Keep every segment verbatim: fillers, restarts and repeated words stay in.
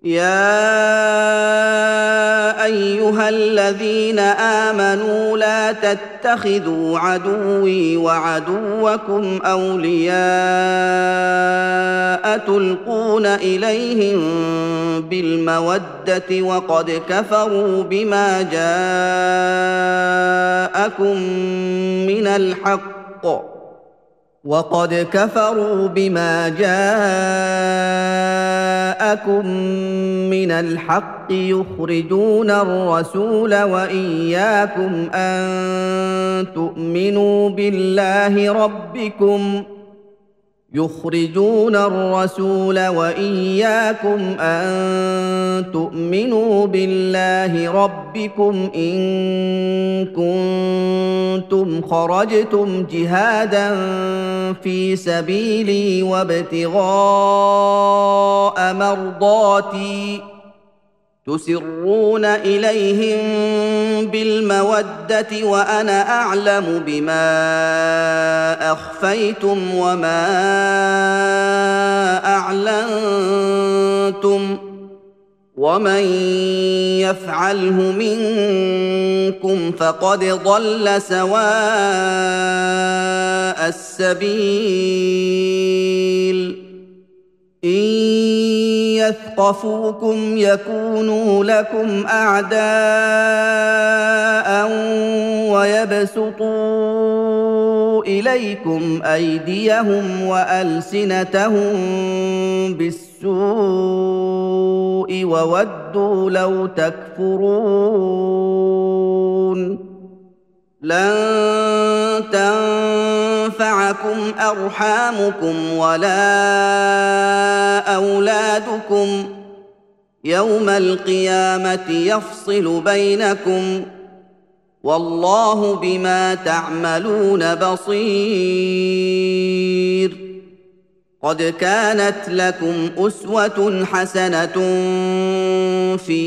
يا ايها الذين امنوا لا تتخذوا عدوي وعدوكم اولياء تلقون اليهم بالموده وقد كفروا بما جاءكم من الحق وقد كفروا بما جاءكم من الحق يخرجون الرسول وإياكم أن تؤمنوا بالله ربكم يخرجون الرسول وإياكم أن تؤمنوا بالله ربكم إن كنتم خرجتم جهادا في سبيلي وابتغاء مرضاتي تسرون إليهم بالمودة وأنا أعلم بما أخفيتم وما أعلنتم ومن يفعله منكم فقد ضل سواء السبيل إن يثقفوكم يكونوا لكم أعداء ويبسطوا إليكم أيديهم وألسنتهم بالسوء وودوا لو تكفرون لن تنفعكم أرحامكم ولا أولادكم يوم القيامة يفصل بينكم والله بما تعملون بصير قد كانت لكم أسوة حسنة في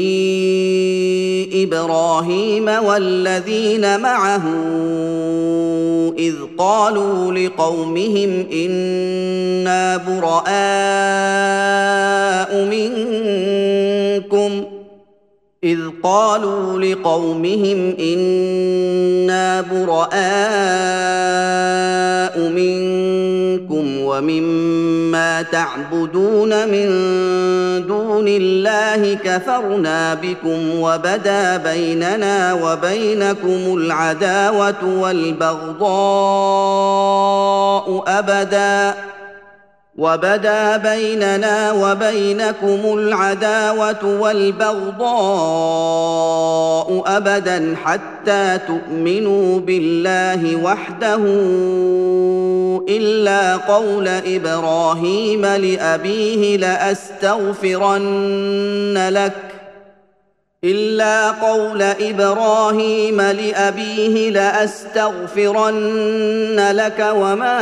إبراهيم والذين معه إذ قالوا لقومهم إنا براء منكم إذ قالوا لقومهم إنا براء منكم ومما تعبدون من دون الله كفرنا بكم وبدا بيننا وبينكم العداوة والبغضاء أبداً وبدا بيننا وبينكم العداوة والبغضاء أبدا حتى تؤمنوا بالله وحده إلا قول إبراهيم لأبيه لأستغفرن لك إلا قول إبراهيم لأبيه لأستغفرن لك وما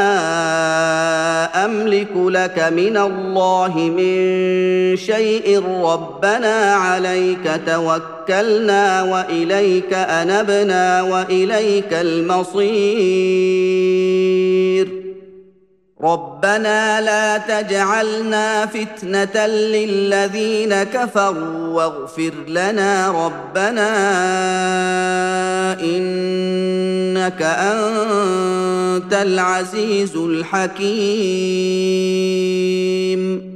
أملك لك من الله من شيء ربنا عليك توكلنا وإليك أنبنا وإليك المصير ربنا لا تجعلنا فتنة للذين كفروا واغفر لنا ربنا إنك أنت العزيز الحكيم